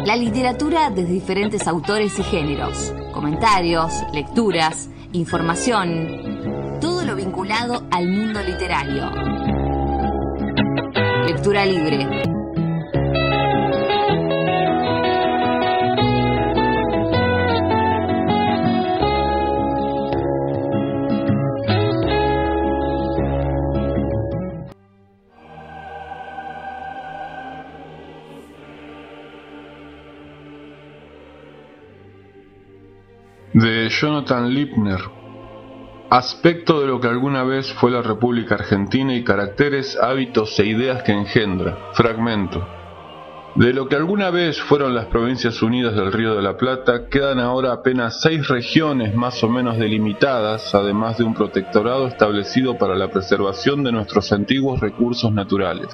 La literatura desde diferentes autores y géneros, comentarios, lecturas, información, todo lo vinculado al mundo literario. Lectura libre. De Jonathan Lipner. Aspecto de lo que alguna vez fue la República Argentina y caracteres, hábitos e ideas que engendra. Fragmento. De lo que alguna vez fueron las Provincias Unidas del Río de la Plata, quedan ahora apenas 6 regiones más o menos delimitadas, además de un protectorado establecido para la preservación de nuestros antiguos recursos naturales.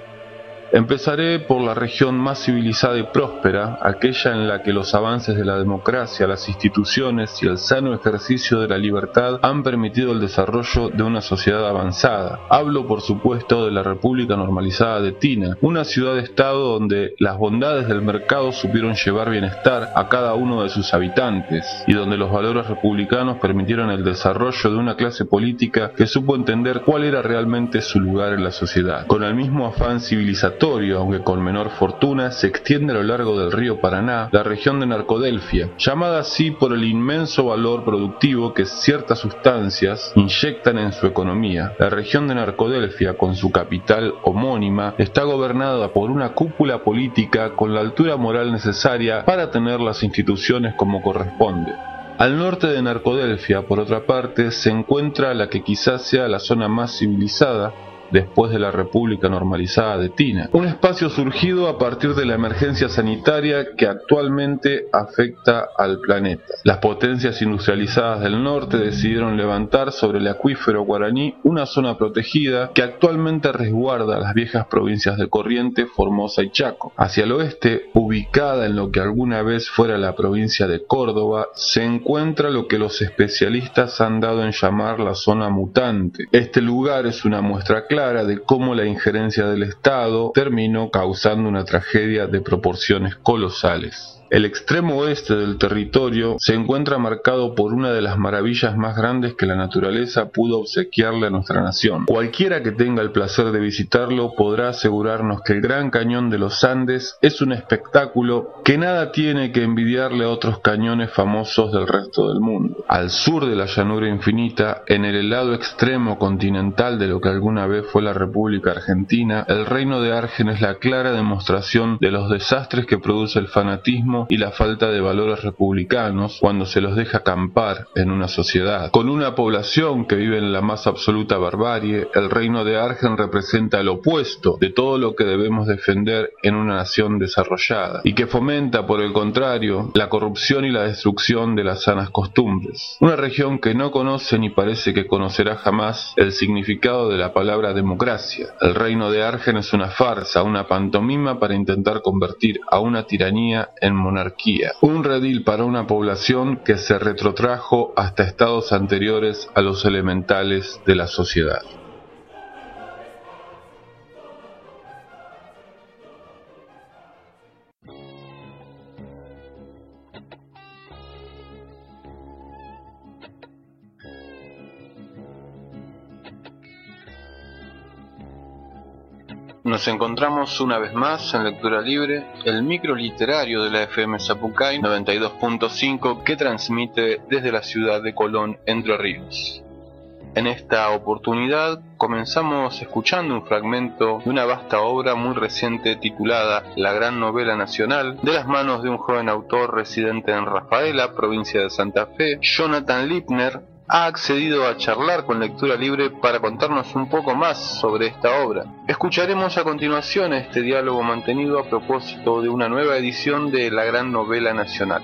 Empezaré por la región más civilizada y próspera, aquella en la que los avances de la democracia, las instituciones y el sano ejercicio de la libertad han permitido el desarrollo de una sociedad avanzada. Hablo, por supuesto, de la República Normalizada de Tina, una ciudad-estado donde las bondades del mercado supieron llevar bienestar a cada uno de sus habitantes, y donde los valores republicanos permitieron el desarrollo de una clase política que supo entender cuál era realmente su lugar en la sociedad. Con el mismo afán civilizatorio, aunque con menor fortuna, se extiende a lo largo del río Paraná la región de Narcodelfia, llamada así por el inmenso valor productivo que ciertas sustancias inyectan en su economía. La región de Narcodelfia, con su capital homónima, está gobernada por una cúpula política con la altura moral necesaria para tener las instituciones como corresponde. Al norte de Narcodelfia, por otra parte, se encuentra la que quizás sea la zona más civilizada después de la República Normalizada de Tina, un espacio surgido a partir de la emergencia sanitaria que actualmente afecta al planeta. Las potencias industrializadas del norte decidieron levantar sobre el acuífero guaraní una zona protegida que actualmente resguarda las viejas provincias de Corrientes, Formosa y Chaco. Hacia el oeste, ubicada en lo que alguna vez fuera la provincia de Córdoba, se encuentra lo que los especialistas han dado en llamar la zona mutante. Este lugar es una muestra clara de cómo la injerencia del Estado terminó causando una tragedia de proporciones colosales. El extremo oeste del territorio se encuentra marcado por una de las maravillas más grandes que la naturaleza pudo obsequiarle a nuestra nación. Cualquiera que tenga el placer de visitarlo podrá asegurarnos que el Gran Cañón de los Andes es un espectáculo que nada tiene que envidiarle a otros cañones famosos del resto del mundo. Al sur de la llanura infinita, en el helado extremo continental de lo que alguna vez fue la República Argentina, el Reino de Argen es la clara demostración de los desastres que produce el fanatismo y la falta de valores republicanos cuando se los deja acampar en una sociedad. Con una población que vive en la más absoluta barbarie, el Reino de Argen representa el opuesto de todo lo que debemos defender en una nación desarrollada, y que fomenta, por el contrario, la corrupción y la destrucción de las sanas costumbres. Una región que no conoce ni parece que conocerá jamás el significado de la palabra democracia. El Reino de Argen es una farsa, una pantomima para intentar convertir a una tiranía en monarquía, un redil para una población que se retrotrajo hasta estados anteriores a los elementales de la sociedad. Nos encontramos una vez más en Lectura Libre, el micro literario de la FM Zapucay 92.5 que transmite desde la ciudad de Colón, Entre Ríos. En esta oportunidad comenzamos escuchando un fragmento de una vasta obra muy reciente titulada La Gran Novela Nacional, de las manos de un joven autor residente en Rafaela, provincia de Santa Fe, Jonathan Lipner. Ha accedido a charlar con Lectura Libre para contarnos un poco más sobre esta obra. Escucharemos a continuación este diálogo mantenido a propósito de una nueva edición de La Gran Novela Nacional.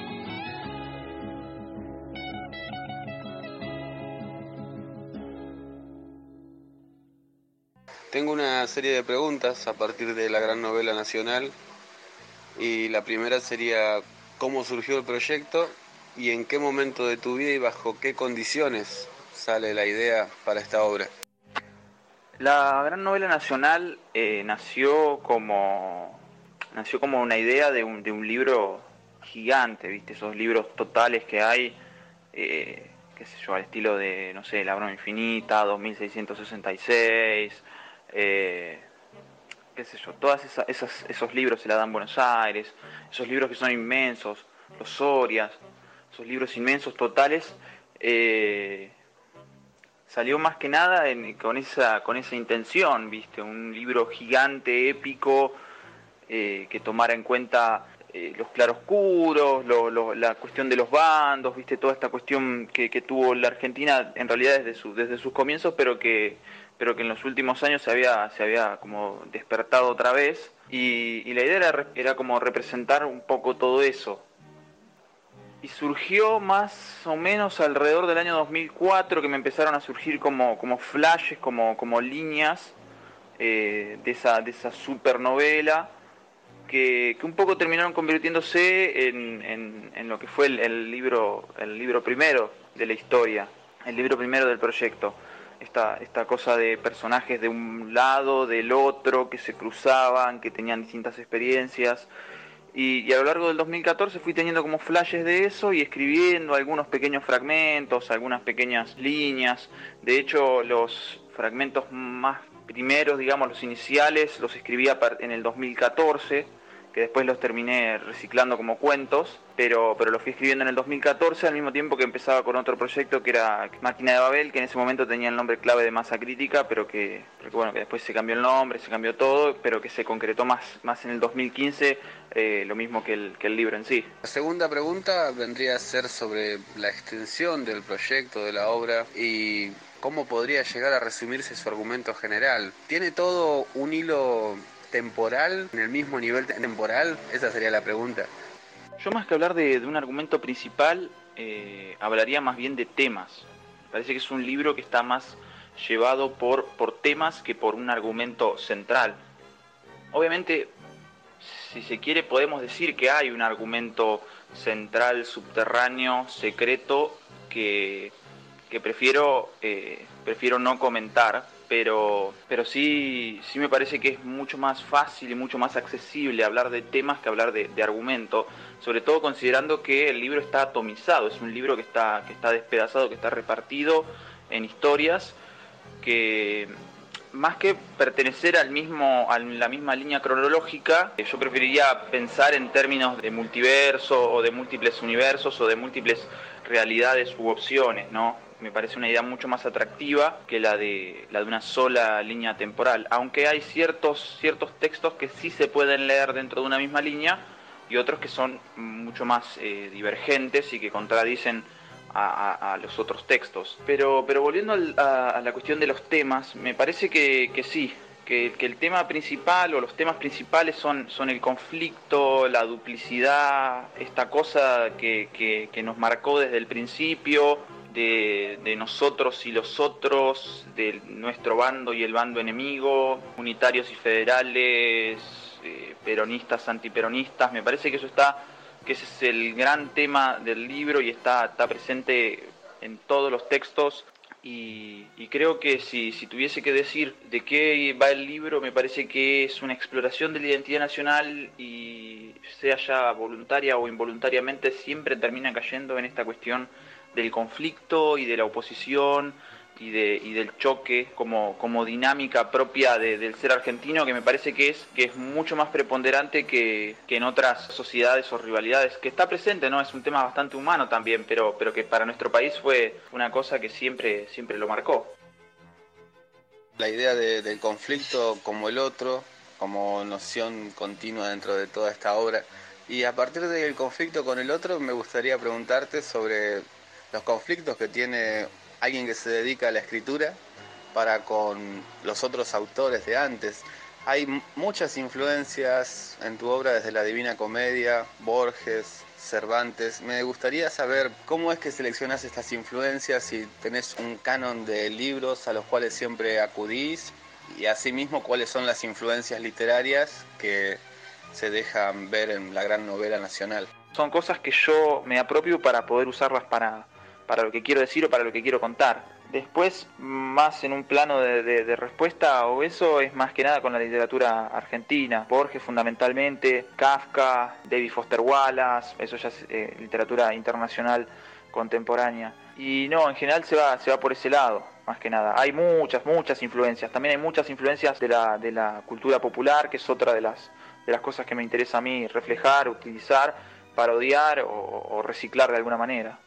Tengo una serie de preguntas a partir de La Gran Novela Nacional, y la primera sería ¿cómo surgió el proyecto? ¿Y en qué momento de tu vida y bajo qué condiciones sale la idea para esta obra? La Gran Novela Nacional nació como nació como una idea de un libro gigante, ¿viste? Esos libros totales que hay, qué sé yo, al estilo de, no sé, La Broma Infinita, 2666, qué sé yo, todas esos libros, se la dan Buenos Aires, esos libros que son inmensos, los Sorias, esos libros inmensos totales, salió más que nada con esa intención, ¿viste? Un libro gigante, épico, que tomara en cuenta los claroscuros, la cuestión de los bandos, ¿viste? Toda esta cuestión que tuvo la Argentina en realidad desde sus comienzos, pero que en los últimos años se había como despertado otra vez, y la idea era como representar un poco todo eso. Y surgió más o menos alrededor del año 2004, que me empezaron a surgir como flashes, como líneas de esa supernovela, que un poco terminaron convirtiéndose en lo que fue el libro primero de la historia, el libro primero del proyecto. Esta cosa de personajes de un lado, del otro, que se cruzaban, que tenían distintas experiencias. Y a lo largo del 2014 fui teniendo como flashes de eso y escribiendo algunos pequeños fragmentos, algunas pequeñas líneas. De hecho, los fragmentos más primeros, digamos, los iniciales, los escribí en el 2014, que después los terminé reciclando como cuentos, pero los fui escribiendo en el 2014 al mismo tiempo que empezaba con otro proyecto que era Máquina de Babel, que en ese momento tenía el nombre clave de Masa Crítica, pero que bueno, que después se cambió el nombre, se cambió todo, pero que se concretó más en el 2015, lo mismo que el libro en sí. La segunda pregunta vendría a ser sobre la extensión del proyecto, de la obra, y cómo podría llegar a resumirse su argumento general. ¿Tiene todo un hilo temporal, en el mismo nivel temporal? Esa sería la pregunta. Yo, más que hablar de un argumento principal, hablaría más bien de temas. Me parece que es un libro que está más llevado por temas que por un argumento central. Obviamente, si se quiere, podemos decir que hay un argumento central, subterráneo, secreto, que prefiero no comentar, pero sí me parece que es mucho más fácil y mucho más accesible hablar de temas que hablar de argumento, sobre todo considerando que el libro está atomizado, es un libro que está despedazado, que está repartido en historias que, más que pertenecer a la misma línea cronológica, yo preferiría pensar en términos de multiverso o de múltiples universos o de múltiples realidades u opciones, ¿no? Me parece una idea mucho más atractiva que la de una sola línea temporal, aunque hay ciertos textos que sí se pueden leer dentro de una misma línea y otros que son mucho más divergentes y que contradicen a los otros textos. Pero volviendo a la cuestión de los temas, me parece que sí, que el tema principal o los temas principales son el conflicto, la duplicidad, esta cosa que nos marcó desde el principio, de nosotros y los otros, de nuestro bando y el bando enemigo, unitarios y federales, peronistas, antiperonistas. Me parece que ese es el gran tema del libro y está presente en todos los textos. Y creo que si tuviese que decir de qué va el libro, me parece que es una exploración de la identidad nacional, y sea ya voluntaria o involuntariamente, siempre termina cayendo en esta cuestión del conflicto y de la oposición y del choque como dinámica propia del ser argentino, que me parece que es mucho más preponderante que en otras sociedades o rivalidades, que está presente, ¿no? Es un tema bastante humano también, pero que para nuestro país fue una cosa que siempre lo marcó. La idea del conflicto como el otro, como noción continua dentro de toda esta obra. Y a partir del conflicto con el otro, me gustaría preguntarte sobre los conflictos que tiene alguien que se dedica a la escritura para con los otros autores de antes. Hay muchas influencias en tu obra, desde la Divina Comedia, Borges, Cervantes. Me gustaría saber cómo es que seleccionás estas influencias, si tenés un canon de libros a los cuales siempre acudís, y asimismo cuáles son las influencias literarias que se dejan ver en la gran novela nacional. Son cosas que yo me apropio para poder usarlas para lo que quiero decir o para lo que quiero contar. Después, más en un plano de respuesta o eso, es más que nada con la literatura argentina. Borges fundamentalmente, Kafka, David Foster Wallace, eso ya es literatura internacional contemporánea. Y no, en general se va por ese lado, más que nada. Hay muchas influencias. También hay muchas influencias de la cultura popular, que es otra de las cosas que me interesa a mí reflejar, utilizar, parodiar o reciclar de alguna manera.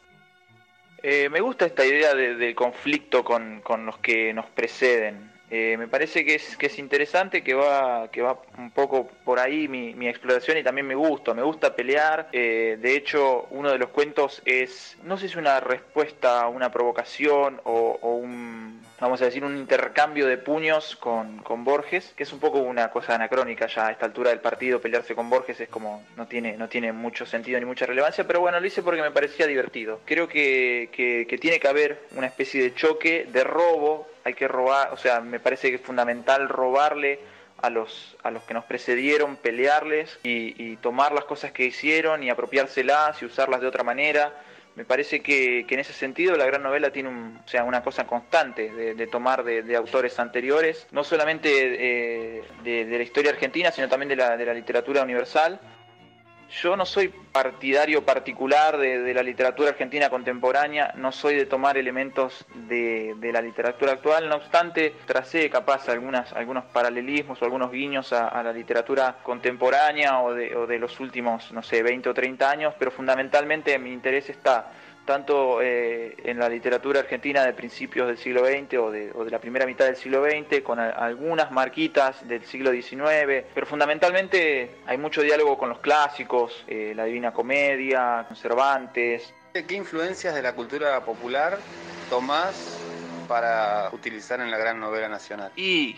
Me gusta esta idea de conflicto con los que nos preceden. Me parece que es interesante, que va un poco por ahí mi exploración, y también me gusta pelear. De hecho, uno de los cuentos es, no sé si una respuesta a una provocación o un, vamos a decir, un intercambio de puños con Borges, que es un poco una cosa anacrónica ya a esta altura del partido. Pelearse con Borges es como, no tiene mucho sentido ni mucha relevancia, pero bueno, lo hice porque me parecía divertido. Creo que tiene que haber una especie de choque, de robo. Hay que robar, o sea, me parece que es fundamental robarle a los que nos precedieron, pelearles y tomar las cosas que hicieron y apropiárselas y usarlas de otra manera. Me parece que en ese sentido la gran novela tiene una cosa constante de tomar de autores anteriores, no solamente de la historia argentina, sino también de la literatura universal. Yo no soy partidario particular de la literatura argentina contemporánea, no soy de tomar elementos de la literatura actual, no obstante, tracé capaz algunos paralelismos o algunos guiños a la literatura contemporánea o de los últimos, no sé, 20 o 30 años, pero fundamentalmente mi interés está tanto en la literatura argentina de principios del siglo XX o de la primera mitad del siglo XX, con algunas marquitas del siglo XIX, pero fundamentalmente hay mucho diálogo con los clásicos, la Divina Comedia, con Cervantes. ¿Qué influencias de la cultura popular tomás para utilizar en la gran novela nacional? Y,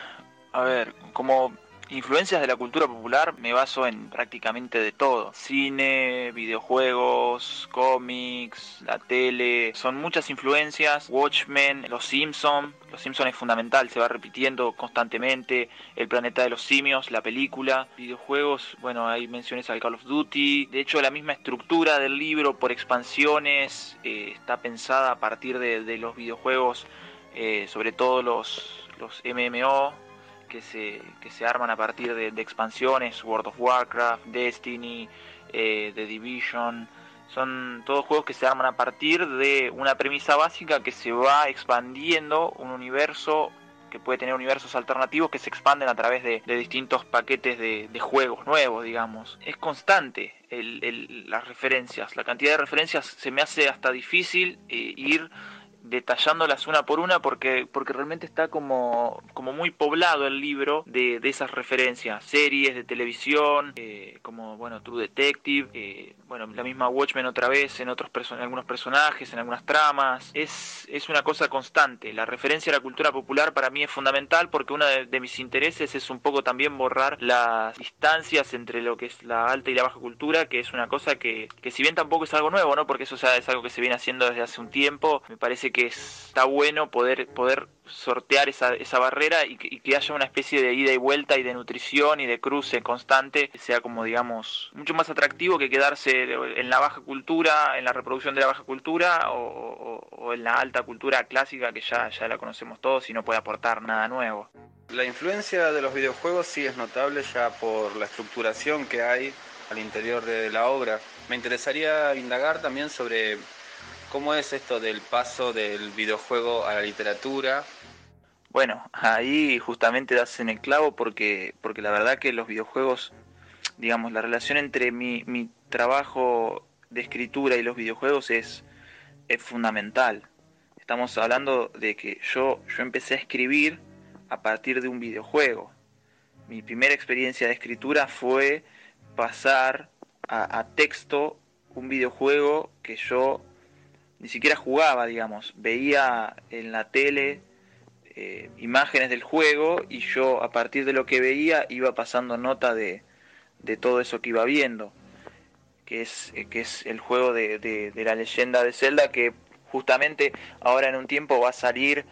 a ver, como influencias de la cultura popular me baso en prácticamente de todo: cine, videojuegos, cómics, la tele. Son muchas influencias. Watchmen, Los Simpson es fundamental, se va repitiendo constantemente. El planeta de los simios, la película. Videojuegos, bueno, hay menciones al Call of Duty. De hecho, la misma estructura del libro por expansiones está pensada a partir de los videojuegos, sobre todo los MMO, que se arman a partir de expansiones. World of Warcraft, Destiny, The Division. Son todos juegos que se arman a partir de una premisa básica que se va expandiendo, un universo que puede tener universos alternativos que se expanden a través de distintos paquetes de juegos nuevos, digamos. Es constante las referencias, la cantidad de referencias. Se me hace hasta difícil ir detallándolas una por una, porque realmente está como muy poblado el libro de esas referencias. Series de televisión, como bueno, True Detective, bueno, la misma Watchmen otra vez, en algunos personajes, en algunas tramas. Es una cosa constante. La referencia a la cultura popular para mí es fundamental, porque uno de mis intereses es un poco también borrar las distancias entre lo que es la alta y la baja cultura, que es una cosa que si bien tampoco es algo nuevo, ¿no? Porque eso ya es algo que se viene haciendo desde hace un tiempo. Me parece que está bueno poder sortear esa barrera y que haya una especie de ida y vuelta y de nutrición y de cruce constante, que sea como, digamos, mucho más atractivo que quedarse en la baja cultura, en la reproducción de la baja cultura o en la alta cultura clásica, que ya la conocemos todos y no puede aportar nada nuevo. La influencia de los videojuegos sí es notable ya por la estructuración que hay al interior de la obra. Me interesaría indagar también sobre cómo es esto del paso del videojuego a la literatura. Bueno, ahí justamente das en el clavo, porque la verdad que los videojuegos, digamos, la relación entre mi trabajo de escritura y los videojuegos es fundamental. Estamos hablando de que yo empecé a escribir a partir de un videojuego. Mi primera experiencia de escritura fue pasar a texto un videojuego que yo ni siquiera jugaba, digamos. Veía en la tele imágenes del juego, y yo a partir de lo que veía iba pasando nota de todo eso que iba viendo, que es el juego de la leyenda de Zelda, que justamente ahora en un tiempo va a salir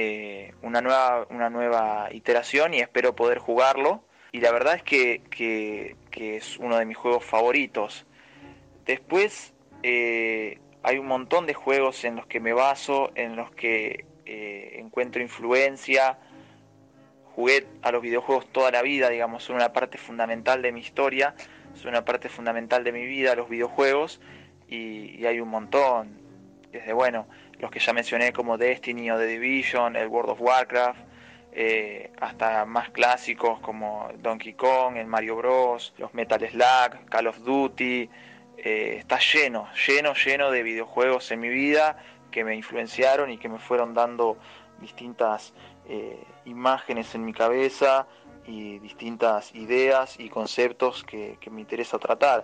una nueva iteración, y espero poder jugarlo, y la verdad es que es uno de mis juegos favoritos. Después Hay un montón de juegos en los que me baso, en los que encuentro influencia. Jugué a los videojuegos toda la vida, digamos, son una parte fundamental de mi historia, son una parte fundamental de mi vida, los videojuegos, y hay un montón, desde, bueno, los que ya mencioné como Destiny o The Division, el World of Warcraft, hasta más clásicos como Donkey Kong, el Mario Bros, los Metal Slug, Call of Duty. Está lleno de videojuegos en mi vida que me influenciaron y que me fueron dando distintas imágenes en mi cabeza y distintas ideas y conceptos que me interesa tratar.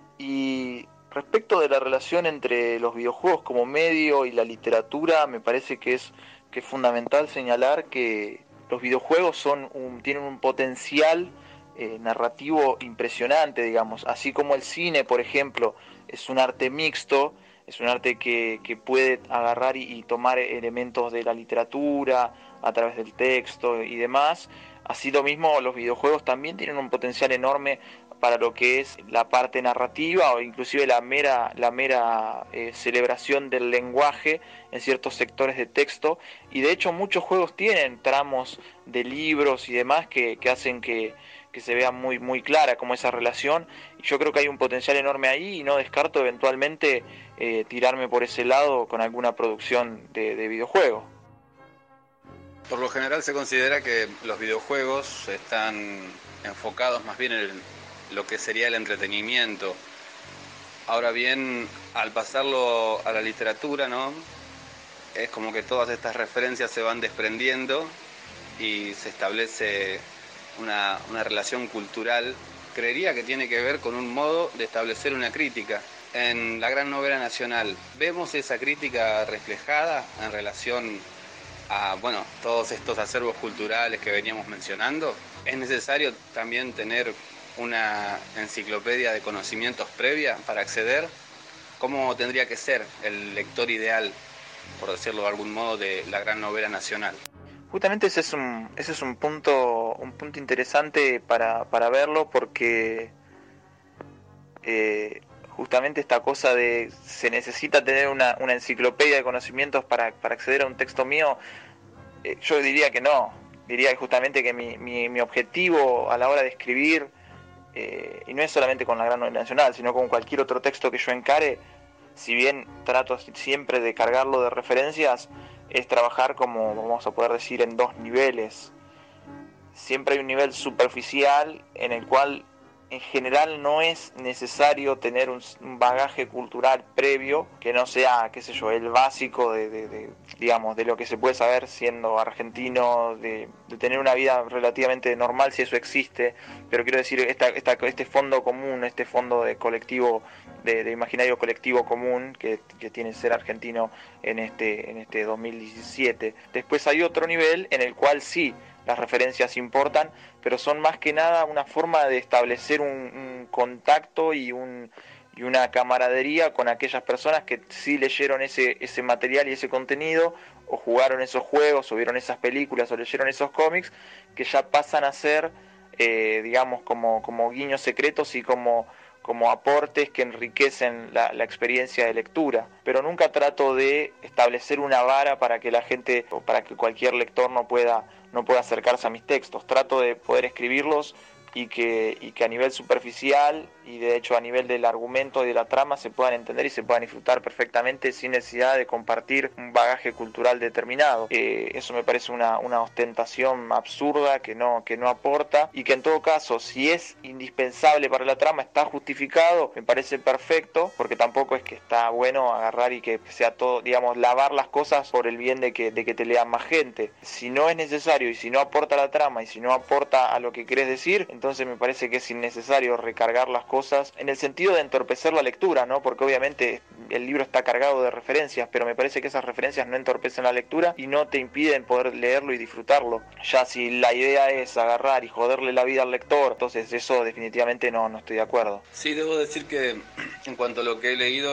Y respecto de la relación entre los videojuegos como medio y la literatura, me parece que es fundamental señalar que los videojuegos tienen un potencial narrativo impresionante, digamos, así como el cine, por ejemplo, es un arte mixto, es un arte que puede agarrar y tomar elementos de la literatura a través del texto y demás. Así lo mismo los videojuegos también tienen un potencial enorme para lo que es la parte narrativa o inclusive la mera celebración del lenguaje en ciertos sectores de texto, y de hecho muchos juegos tienen tramos de libros y demás que hacen que se vea muy clara como esa relación, y yo creo que hay un potencial enorme ahí y no descarto eventualmente tirarme por ese lado con alguna producción de videojuego. Por lo general se considera que los videojuegos están enfocados más bien en lo que sería el entretenimiento. Ahora bien, al pasarlo a la literatura, ¿no? Es como que todas estas referencias se van desprendiendo y se establece una relación cultural. Creería que tiene que ver con un modo de establecer una crítica. En la gran novela nacional, ¿vemos esa crítica reflejada en relación a, bueno, todos estos acervos culturales que veníamos mencionando? ¿Es necesario también tener una enciclopedia de conocimientos previa para acceder? ¿Cómo tendría que ser el lector ideal, por decirlo de algún modo, de la gran novela nacional? Justamente ese es un punto interesante para verlo, porque justamente esta cosa de se necesita tener una enciclopedia de conocimientos para acceder a un texto mío, yo diría que no. Diría justamente que mi objetivo a la hora de escribir, y no es solamente con la gran novela nacional, sino con cualquier otro texto que yo encare, si bien trato siempre de cargarlo de referencias, es trabajar, como vamos a poder decir, en dos niveles. Siempre hay un nivel superficial en el cual en general no es necesario tener un bagaje cultural previo que no sea, qué sé yo, el básico digamos, de lo que se puede saber siendo argentino, de tener una vida relativamente normal, si eso existe. Pero quiero decir, este fondo común, este fondo de colectivo, de imaginario colectivo común que tiene ser argentino en este 2017. Después hay otro nivel en el cual sí, las referencias importan, pero son más que nada una forma de establecer un contacto y una camaradería con aquellas personas que sí leyeron ese material y ese contenido, o jugaron esos juegos, o vieron esas películas, o leyeron esos cómics, que ya pasan a ser, digamos, como guiños secretos y como aportes que enriquecen la experiencia de lectura. Pero nunca trato de establecer una vara para que la gente, o para que cualquier lector no pueda acercarse a mis textos. Trato de poder escribirlos y que a nivel superficial y de hecho a nivel del argumento y de la trama se puedan entender y se puedan disfrutar perfectamente sin necesidad de compartir un bagaje cultural determinado. Eso me parece una ostentación absurda que no aporta, y que en todo caso, si es indispensable para la trama, está justificado, me parece perfecto, porque tampoco es que está bueno agarrar y que sea todo, digamos, lavar las cosas por el bien de que te lean más gente. Si no es necesario y si no aporta a la trama y si no aporta a lo que querés decir, entonces me parece que es innecesario recargar las cosas en el sentido de entorpecer la lectura, ¿no? Porque obviamente el libro está cargado de referencias, pero me parece que esas referencias no entorpecen la lectura y no te impiden poder leerlo y disfrutarlo. Ya si la idea es agarrar y joderle la vida al lector, entonces eso definitivamente no estoy de acuerdo. Sí, debo decir que en cuanto a lo que he leído es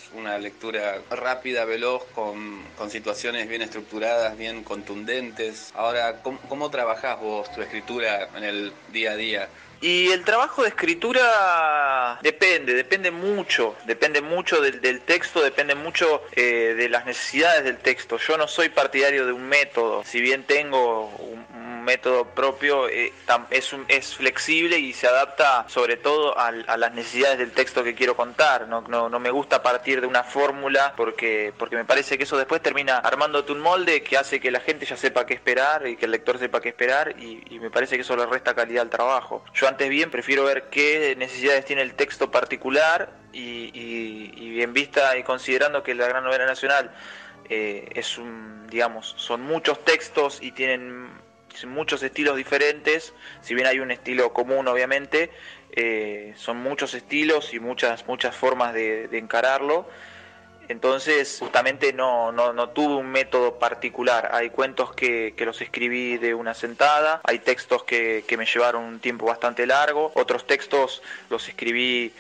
una lectura rápida, veloz, con situaciones bien estructuradas, bien contundentes. Ahora, ¿cómo trabajás vos tu escritura en el día a día? Y el trabajo de escritura depende mucho del texto, depende mucho de las necesidades del texto. Yo no soy partidario de un método, si bien tengo un método propio, es flexible y se adapta sobre todo a las necesidades del texto que quiero contar. No me gusta partir de una fórmula porque me parece que eso después termina armándote un molde que hace que la gente ya sepa qué esperar y que el lector sepa qué esperar, y me parece que eso le resta calidad al trabajo. Yo antes bien prefiero ver qué necesidades tiene el texto particular y en vista y considerando que la Gran Novela Nacional son muchos textos y tienen muchos estilos diferentes, si bien hay un estilo común obviamente, son muchos estilos y muchas formas de encararlo. Entonces justamente no tuve un método particular. Hay cuentos que los escribí de una sentada, hay textos que me llevaron un tiempo bastante largo, otros textos los escribí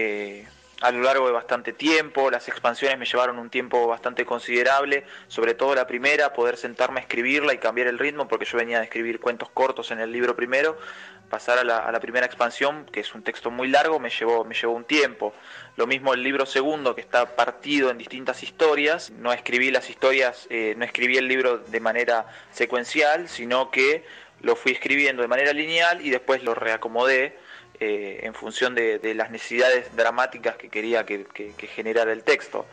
a lo largo de bastante tiempo. Las expansiones me llevaron un tiempo bastante considerable, sobre todo la primera, poder sentarme a escribirla y cambiar el ritmo, porque yo venía de escribir cuentos cortos en el libro primero. Pasar a la primera expansión, que es un texto muy largo, me llevó un tiempo. Lo mismo el libro segundo, que está partido en distintas historias. No escribí las historias, no escribí el libro de manera secuencial, sino que lo fui escribiendo de manera lineal y después lo reacomodé en función de las necesidades dramáticas que quería que generara el texto.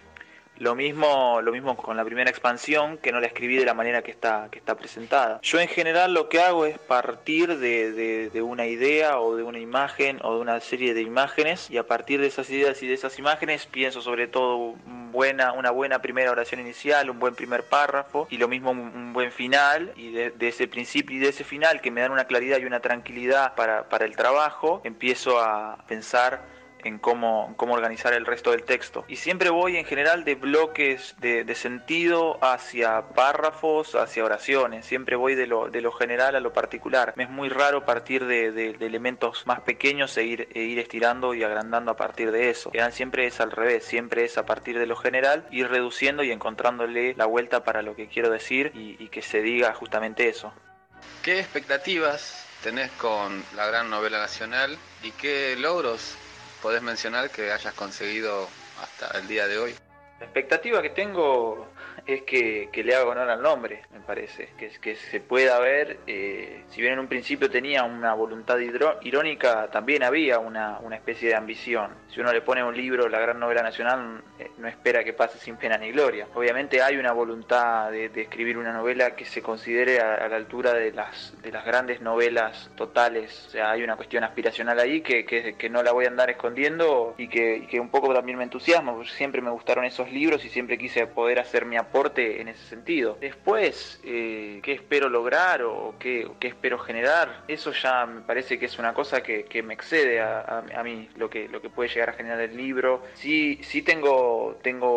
Lo mismo con la primera expansión, que no la escribí de la manera que está presentada. Yo en general lo que hago es partir de una idea o de una imagen o de una serie de imágenes, y a partir de esas ideas y de esas imágenes pienso sobre todo una buena primera oración inicial, un buen primer párrafo, y lo mismo un buen final, y de ese principio y de ese final que me dan una claridad y una tranquilidad para el trabajo, empiezo a pensar en cómo organizar el resto del texto. Y siempre voy en general de bloques de sentido hacia párrafos, hacia oraciones. Siempre voy de lo general a lo particular. Me es muy raro partir de elementos más pequeños e ir estirando y agrandando a partir de eso. Siempre es al revés, siempre es a partir de lo general, ir reduciendo y encontrándole la vuelta para lo que quiero decir y que se diga justamente eso. ¿Qué expectativas tenés con la Gran Novela Nacional y qué logros podés mencionar que hayas conseguido hasta el día de hoy? La expectativa que tengo es que le haga honor al nombre, me parece, que se pueda ver, si bien en un principio tenía una voluntad irónica, también había una especie de ambición. Si uno le pone un libro, la Gran Novela Nacional, no espera que pase sin pena ni gloria. Obviamente hay una voluntad de escribir una novela que se considere a la altura de las grandes novelas totales. O sea, hay una cuestión aspiracional ahí que no la voy a andar escondiendo y que un poco también me entusiasma, porque siempre me gustaron esos libros y siempre quise poder hacer mi aporte en ese sentido. Después, ¿qué espero lograr o qué espero generar? Eso ya me parece que es una cosa que me excede a mí, lo que puede llegar a generar el libro. Sí tengo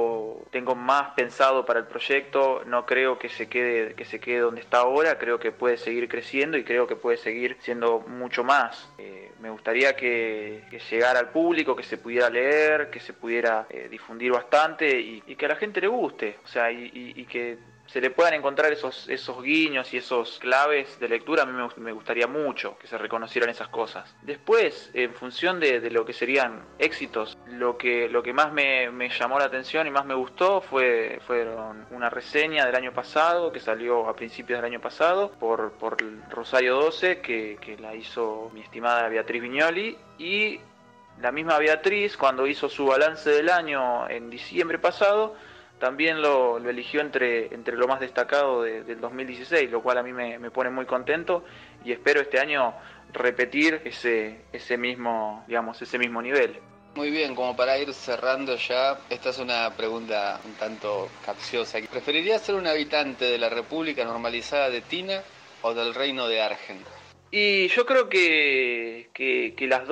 más pensado para el proyecto. No creo que se quede donde está ahora. Creo que puede seguir creciendo y creo que puede seguir siendo mucho más. Me gustaría que llegara al público, que se pudiera leer, que se pudiera difundir bastante y que a la gente le guste, o sea, y que se le puedan encontrar esos guiños y esos claves de lectura. A mí me gustaría mucho que se reconocieran esas cosas. Después, en función de lo que serían éxitos, lo que más me llamó la atención y más me gustó fueron una reseña del año pasado, que salió a principios del año pasado, por Rosario 12, que la hizo mi estimada Beatriz Viñoli, y la misma Beatriz, cuando hizo su balance del año en diciembre pasado, también lo eligió entre lo más destacado del 2016, lo cual a mí me pone muy contento y espero este año repetir ese mismo nivel. Muy bien, como para ir cerrando ya, esta es una pregunta un tanto capciosa. ¿Preferirías ser un habitante de la República Normalizada de Tina o del Reino de Argen? Y yo creo que las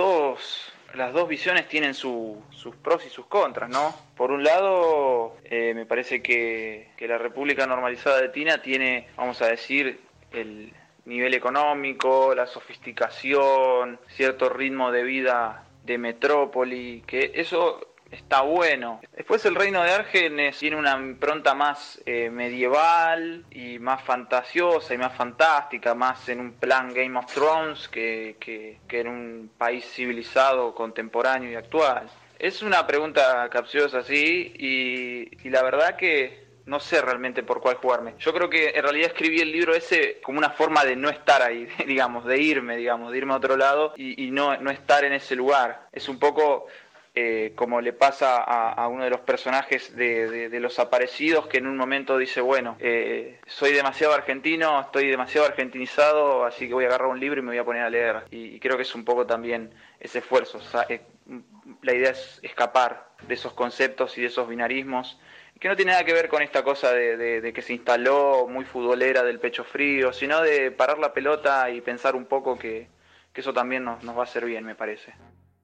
dos visiones tienen sus pros y sus contras, ¿no? Por un lado, me parece que la República Normalizada de Tina tiene, vamos a decir, el nivel económico, la sofisticación, cierto ritmo de vida de metrópoli, que eso está bueno. Después el Reino de Argenes tiene una impronta más medieval y más fantasiosa y más fantástica, más en un plan Game of Thrones que en un país civilizado, contemporáneo y actual. Es una pregunta capciosa, sí, y la verdad que no sé realmente por cuál jugarme. Yo creo que en realidad escribí el libro ese como una forma de no estar ahí, digamos, de irme a otro lado y no estar en ese lugar. Es un poco como le pasa a uno de los personajes de Los Aparecidos, que en un momento dice, bueno, soy demasiado argentino, estoy demasiado argentinizado, así que voy a agarrar un libro y me voy a poner a leer. Y creo que es un poco también ese esfuerzo. O sea, la idea es escapar de esos conceptos y de esos binarismos, que no tiene nada que ver con esta cosa de que se instaló muy futbolera del pecho frío, sino de parar la pelota y pensar un poco que eso también nos va a hacer bien, me parece.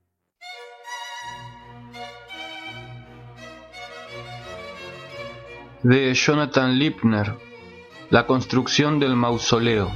De Jonathan Lipner, la construcción del mausoleo.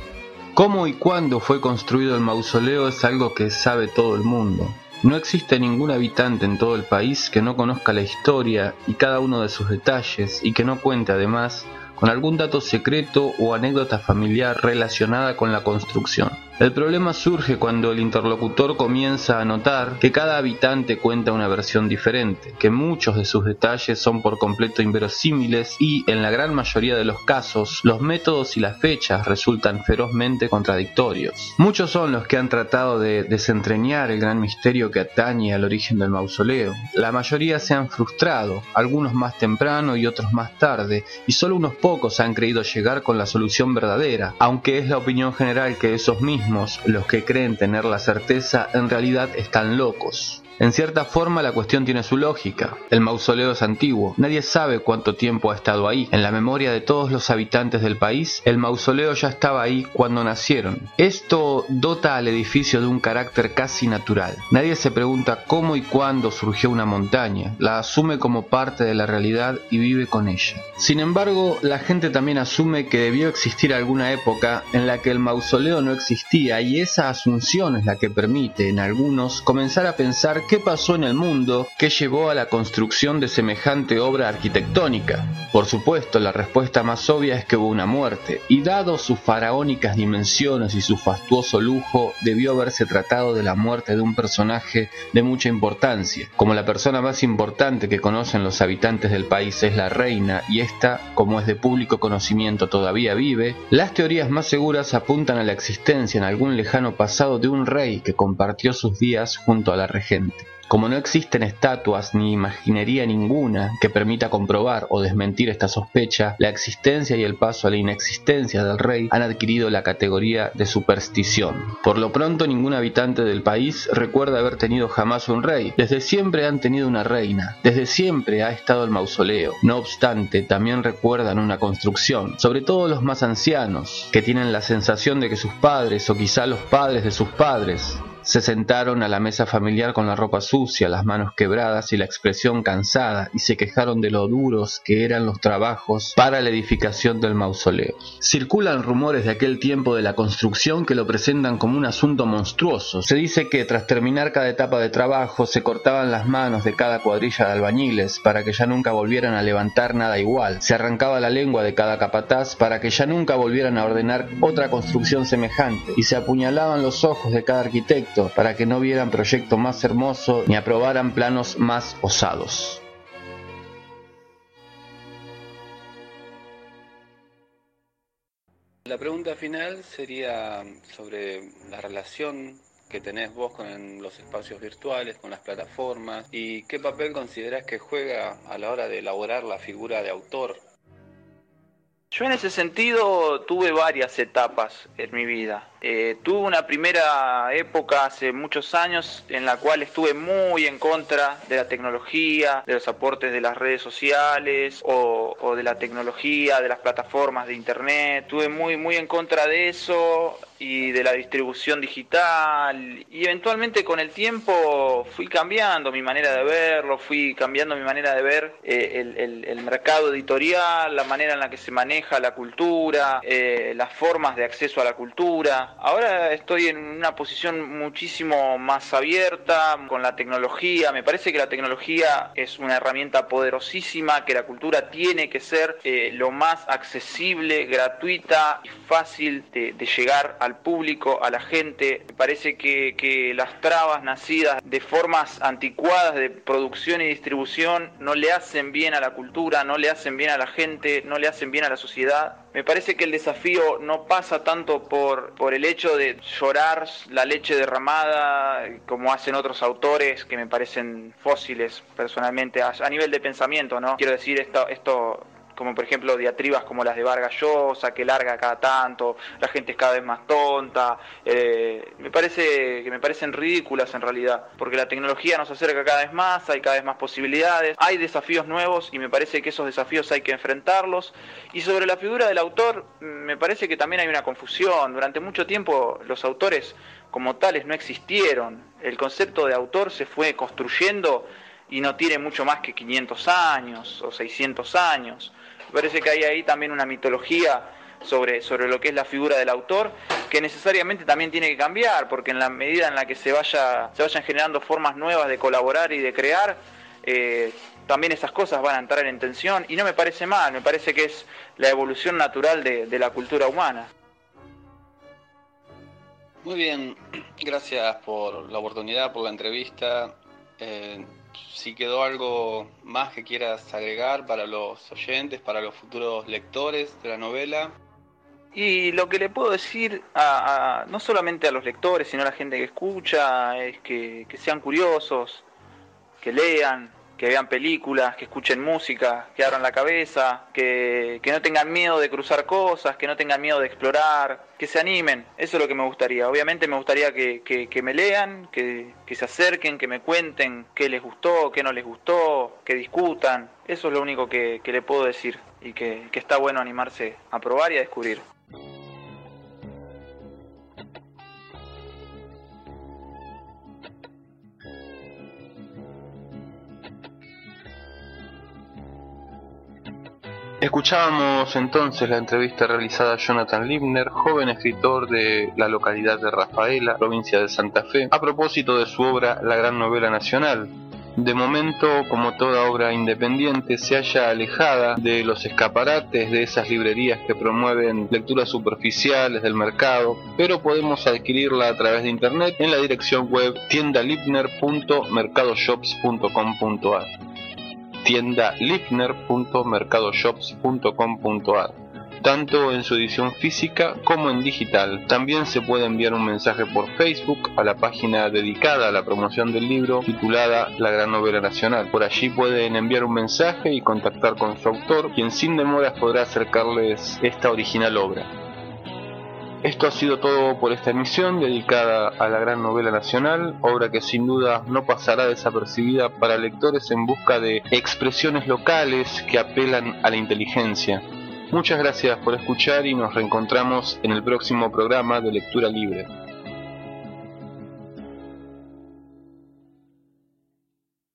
¿Cómo y cuándo fue construido el mausoleo es algo que sabe todo el mundo? No existe ningún habitante en todo el país que no conozca la historia y cada uno de sus detalles y que no cuente además con algún dato secreto o anécdota familiar relacionada con la construcción. El problema surge cuando el interlocutor comienza a notar que cada habitante cuenta una versión diferente, que muchos de sus detalles son por completo inverosímiles y, en la gran mayoría de los casos, los métodos y las fechas resultan ferozmente contradictorios. Muchos son los que han tratado de desentrañar el gran misterio que atañe al origen del mausoleo. La mayoría se han frustrado, algunos más temprano y otros más tarde, y solo unos pocos han creído llegar con la solución verdadera, aunque es la opinión general que esos mismos, los que creen tener la certeza, en realidad están locos. En cierta forma la cuestión tiene su lógica. El mausoleo es antiguo, nadie sabe cuánto tiempo ha estado ahí. En la memoria de todos los habitantes del país, el mausoleo ya estaba ahí cuando nacieron. Esto dota al edificio de un carácter casi natural. Nadie se pregunta cómo y cuándo surgió una montaña, la asume como parte de la realidad y vive con ella. Sin embargo, la gente también asume que debió existir alguna época en la que el mausoleo no existía, y esa asunción es la que permite, en algunos, comenzar a pensar qué pasó en el mundo que llevó a la construcción de semejante obra arquitectónica. Por supuesto, la respuesta más obvia es que hubo una muerte, y dado sus faraónicas dimensiones y su fastuoso lujo, debió haberse tratado de la muerte de un personaje de mucha importancia. Como la persona más importante que conocen los habitantes del país es la reina, y esta, como es de público conocimiento, todavía vive, las teorías más seguras apuntan a la existencia en algún lejano pasado de un rey que compartió sus días junto a la regente. Como no existen estatuas ni imaginería ninguna que permita comprobar o desmentir esta sospecha, la existencia y el paso a la inexistencia del rey han adquirido la categoría de superstición. Por lo pronto, ningún habitante del país recuerda haber tenido jamás un rey. Desde siempre han tenido una reina. Desde siempre ha estado el mausoleo. No obstante, también recuerdan una construcción, sobre todo los más ancianos, que tienen la sensación de que sus padres, o quizá los padres de sus padres, se sentaron a la mesa familiar con la ropa sucia, las manos quebradas y la expresión cansada, y se quejaron de lo duros que eran los trabajos para la edificación del mausoleo. Circulan rumores de aquel tiempo de la construcción que lo presentan como un asunto monstruoso. Se dice que tras terminar cada etapa de trabajo se cortaban las manos de cada cuadrilla de albañiles para que ya nunca volvieran a levantar nada igual. Se arrancaba la lengua de cada capataz para que ya nunca volvieran a ordenar otra construcción semejante, y se apuñalaban los ojos de cada arquitecto para que no vieran proyecto más hermoso ni aprobaran planos más osados. La pregunta final sería sobre la relación que tenés vos con los espacios virtuales, con las plataformas, y qué papel considerás que juega a la hora de elaborar la figura de autor. Yo en ese sentido tuve varias etapas en mi vida. Tuve una primera época hace muchos años en la cual estuve muy en contra de la tecnología, de los aportes de las redes sociales o de la tecnología, de las plataformas de internet. Estuve muy en contra de eso y de la distribución digital, y eventualmente con el tiempo fui cambiando mi manera de verlo, fui cambiando mi manera de ver el mercado editorial, la manera en la que se maneja la cultura, las formas de acceso a la cultura. Ahora estoy en una posición muchísimo más abierta con la tecnología. Me parece que la tecnología es una herramienta poderosísima, que la cultura tiene que ser lo más accesible, gratuita y fácil de llegar al público, a la gente. Me parece que las trabas nacidas de formas anticuadas de producción y distribución no le hacen bien a la cultura, no le hacen bien a la gente, no le hacen bien a la sociedad. Me parece que el desafío no pasa tanto por el hecho de llorar la leche derramada, como hacen otros autores que me parecen fósiles personalmente a nivel de pensamiento, ¿no? Quiero decir esto como por ejemplo diatribas como las de Vargas Llosa, que larga cada tanto, la gente es cada vez más tonta. Me parecen ridículas en realidad, porque la tecnología nos acerca cada vez más, hay cada vez más posibilidades, hay desafíos nuevos y me parece que esos desafíos hay que enfrentarlos. Y sobre la figura del autor, me parece que también hay una confusión. Durante mucho tiempo los autores como tales no existieron. El concepto de autor se fue construyendo y no tiene mucho más que 500 años o 600 años. Me parece que hay ahí también una mitología sobre lo que es la figura del autor, que necesariamente también tiene que cambiar, porque en la medida en la que se vayan generando formas nuevas de colaborar y de crear, también esas cosas van a entrar en tensión, y no me parece mal, me parece que es la evolución natural de la cultura humana. Muy bien, gracias por la oportunidad, por la entrevista. Si quedó algo más que quieras agregar para los oyentes, para los futuros lectores de la novela. Y lo que le puedo decir no solamente a los lectores, sino a la gente que escucha, es que sean curiosos, que lean, que vean películas, que escuchen música, que abran la cabeza, que no tengan miedo de cruzar cosas, que no tengan miedo de explorar, que se animen. Eso es lo que me gustaría. Obviamente me gustaría que me lean, que se acerquen, que me cuenten qué les gustó, qué no les gustó, que discutan. Eso es lo único que le puedo decir, y que está bueno animarse a probar y a descubrir. Escuchábamos entonces la entrevista realizada a Jonathan Lipner, joven escritor de la localidad de Rafaela, provincia de Santa Fe, a propósito de su obra La Gran Novela Nacional. De momento, como toda obra independiente, se halla alejada de los escaparates de esas librerías que promueven lecturas superficiales del mercado, pero podemos adquirirla a través de internet en la dirección web tiendalipner.mercadoshops.com.ar. tiendalipner.mercadoshops.com.ar, tanto en su edición física como en digital. También se puede enviar un mensaje por Facebook a la página dedicada a la promoción del libro titulada La Gran Novela Nacional. Por allí pueden enviar un mensaje y contactar con su autor, quien sin demoras podrá acercarles esta original obra. Esto ha sido todo por esta emisión dedicada a La Gran Novela Nacional, obra que sin duda no pasará desapercibida para lectores en busca de expresiones locales que apelan a la inteligencia. Muchas gracias por escuchar y nos reencontramos en el próximo programa de Lectura Libre.